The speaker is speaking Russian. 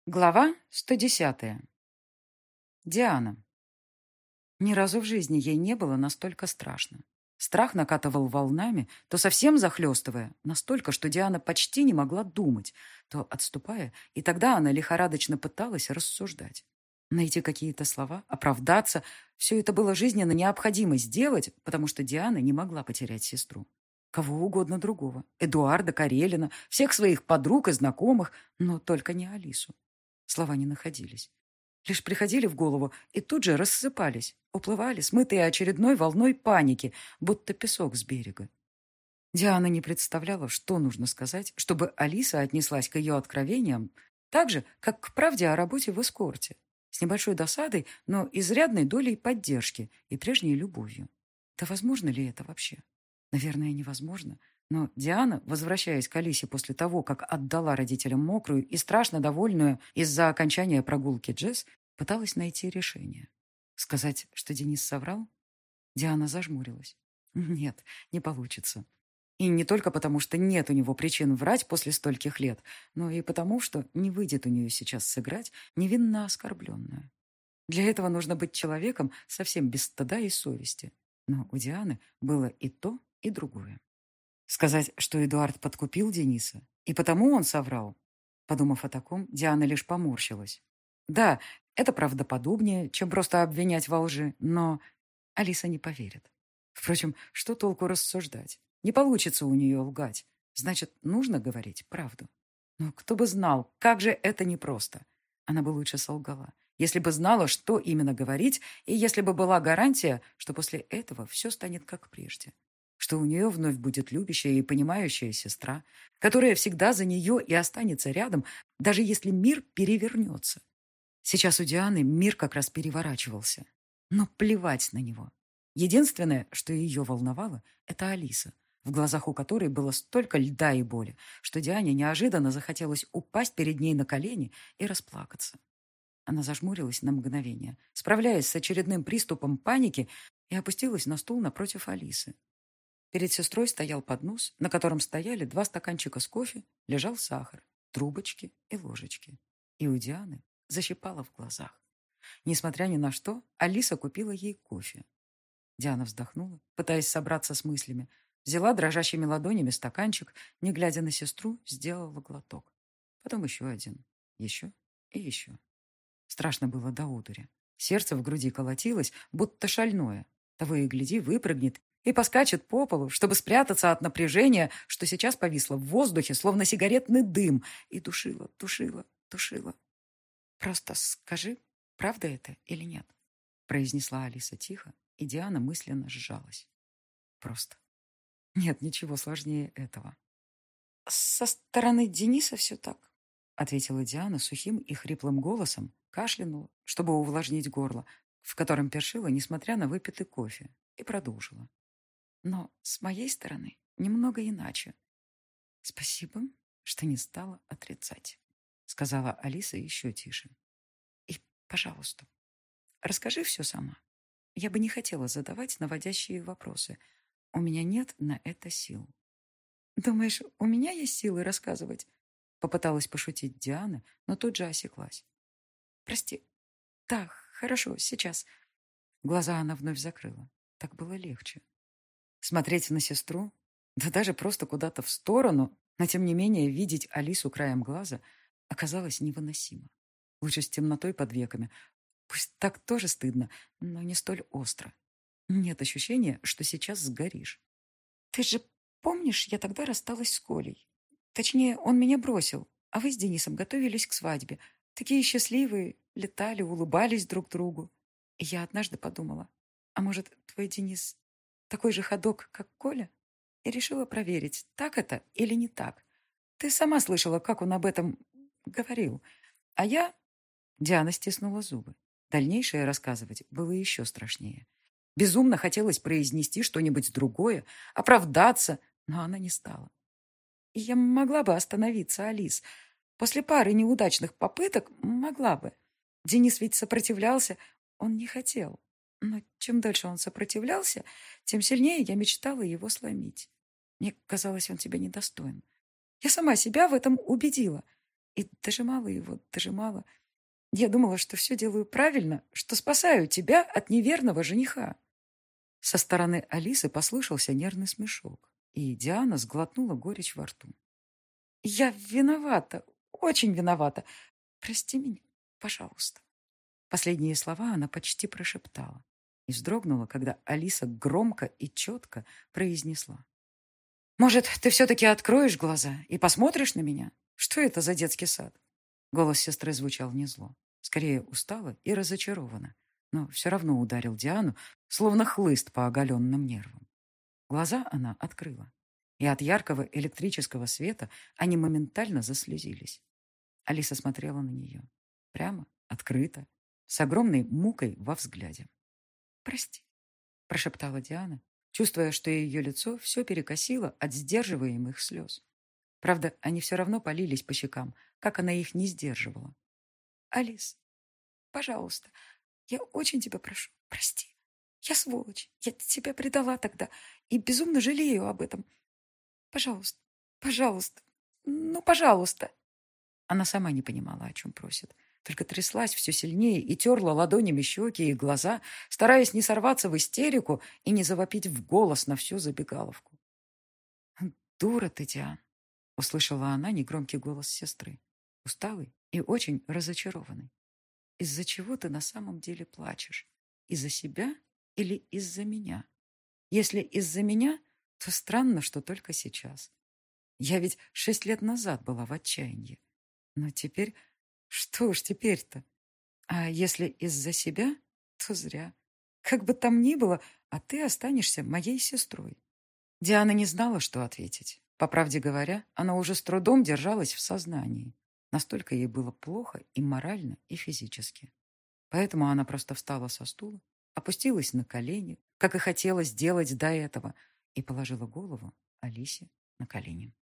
Глава 110. Диана. Ни разу в жизни ей не было настолько страшно. Страх накатывал волнами, то совсем захлестывая, настолько, что Диана почти не могла думать, то отступая, и тогда она лихорадочно пыталась рассуждать. Найти какие-то слова, оправдаться. Все это было жизненно необходимо сделать, потому что Диана не могла потерять сестру. Кого угодно другого. Эдуарда, Карелина, всех своих подруг и знакомых, но только не Алису. Слова не находились. Лишь приходили в голову и тут же рассыпались, уплывали, смытые очередной волной паники, будто песок с берега. Диана не представляла, что нужно сказать, чтобы Алиса отнеслась к ее откровениям так же, как к правде о работе в эскорте, с небольшой досадой, но изрядной долей поддержки и прежней любовью. Да возможно ли это вообще? Наверное, невозможно. Но Диана, возвращаясь к Алисе после того, как отдала родителям мокрую и страшно довольную из-за окончания прогулки Джесс, пыталась найти решение. Сказать, что Денис соврал? Диана зажмурилась. Нет, не получится. И не только потому, что нет у него причин врать после стольких лет, но и потому, что не выйдет у нее сейчас сыграть невинно оскорбленную. Для этого нужно быть человеком совсем без стыда и совести. Но у Дианы было и то, и другое. Сказать, что Эдуард подкупил Дениса, и потому он соврал. Подумав о таком, Диана лишь поморщилась. Да, это правдоподобнее, чем просто обвинять во лжи, но Алиса не поверит. Впрочем, что толку рассуждать? Не получится у нее лгать. Значит, нужно говорить правду. Но кто бы знал, как же это непросто. Она бы лучше солгала, если бы знала, что именно говорить, и если бы была гарантия, что после этого все станет как прежде. Что у нее вновь будет любящая и понимающая сестра, которая всегда за нее и останется рядом, даже если мир перевернется. Сейчас у Дианы мир как раз переворачивался. Но плевать на него. Единственное, что ее волновало, это Алиса, в глазах у которой было столько льда и боли, что Диане неожиданно захотелось упасть перед ней на колени и расплакаться. Она зажмурилась на мгновение, справляясь с очередным приступом паники, и опустилась на стул напротив Алисы. Перед сестрой стоял поднос, на котором стояли 2 стаканчика с кофе, лежал сахар, трубочки и ложечки. И у Дианы защипало в глазах. Несмотря ни на что, Алиса купила ей кофе. Диана вздохнула, пытаясь собраться с мыслями, взяла дрожащими ладонями стаканчик, не глядя на сестру, сделала глоток. Потом еще один, еще и еще. Страшно было до одури. Сердце в груди колотилось, будто шальное. Того и гляди, выпрыгнет и поскачет по полу, чтобы спрятаться от напряжения, что сейчас повисло в воздухе, словно сигаретный дым, и душило, душило, душило. «Просто скажи, правда это или нет?» произнесла Алиса тихо, и Диана мысленно сжалась. Просто. Нет ничего сложнее этого. «Со стороны Дениса все так», ответила Диана сухим и хриплым голосом, кашлянула, чтобы увлажнить горло, в котором першила, несмотря на выпитый кофе, и продолжила. «Но с моей стороны немного иначе. Спасибо, что не стала отрицать», сказала Алиса еще тише. «И, пожалуйста, расскажи все сама. Я бы не хотела задавать наводящие вопросы. У меня нет на это сил». «Думаешь, у меня есть силы рассказывать?» Попыталась пошутить Диана, но тут же осеклась. «Прости. Так, хорошо, сейчас». Глаза она вновь закрыла. Так было легче. Смотреть на сестру, да даже просто куда-то в сторону, но тем не менее видеть Алису краем глаза оказалось невыносимо. Лучше с темнотой под веками. Пусть так тоже стыдно, но не столь остро. Нет ощущения, что сейчас сгоришь. «Ты же помнишь, я тогда рассталась с Колей? Точнее, он меня бросил, а вы с Денисом готовились к свадьбе. Такие счастливые, летали, улыбались друг другу. И я однажды подумала, а может, твой Денис такой же ходок, как Коля? И решила проверить, так это или не так. Ты сама слышала, как он об этом говорил. А я...» Диана стиснула зубы. Дальнейшее рассказывать было еще страшнее. Безумно хотелось произнести что-нибудь другое, оправдаться, но она не стала. И я могла бы остановиться, Алис. После пары неудачных попыток могла бы. Денис ведь сопротивлялся, он не хотел. Но чем дольше он сопротивлялся, тем сильнее я мечтала его сломить. Мне казалось, он тебя недостоин. Я сама себя в этом убедила. И дожимала его, дожимала. Я думала, что все делаю правильно, что спасаю тебя от неверного жениха. Со стороны Алисы послышался нервный смешок, и Диана сглотнула горечь во рту. «Я виновата, очень виновата. Прости меня, пожалуйста». Последние слова она почти прошептала и вздрогнула, когда Алиса громко и четко произнесла. «Может, ты все-таки откроешь глаза и посмотришь на меня? Что это за детский сад?» Голос сестры звучал не зло, скорее устало и разочарованно, но все равно ударил Диану, словно хлыст по оголенным нервам. Глаза она открыла, и от яркого электрического света они моментально заслезились. Алиса смотрела на нее. Прямо, открыто, с огромной мукой во взгляде. «Прости», — прошептала Диана, чувствуя, что ее лицо все перекосило от сдерживаемых слез. Правда, они все равно полились по щекам, как она их не сдерживала. «Алис, пожалуйста, я очень тебя прошу, прости. Я сволочь, я тебя предала тогда и безумно жалею об этом. Пожалуйста, пожалуйста, ну, пожалуйста». Она сама не понимала, о чем просит, только тряслась все сильнее и терла ладонями щеки и глаза, стараясь не сорваться в истерику и не завопить в голос на всю забегаловку. «Дура ты, Диан!» — услышала она негромкий голос сестры, усталый и очень разочарованный. «Из-за чего ты на самом деле плачешь? Из-за себя или из-за меня? Если из-за меня, то странно, что только сейчас. Я ведь 6 лет назад была в отчаянии. Но теперь... Что уж теперь-то? А если из-за себя, то зря. Как бы там ни было, а ты останешься моей сестрой». Диана не знала, что ответить. По правде говоря, она уже с трудом держалась в сознании. Настолько ей было плохо и морально, и физически. Поэтому она просто встала со стула, опустилась на колени, как и хотела сделать до этого, и положила голову Алисе на колени.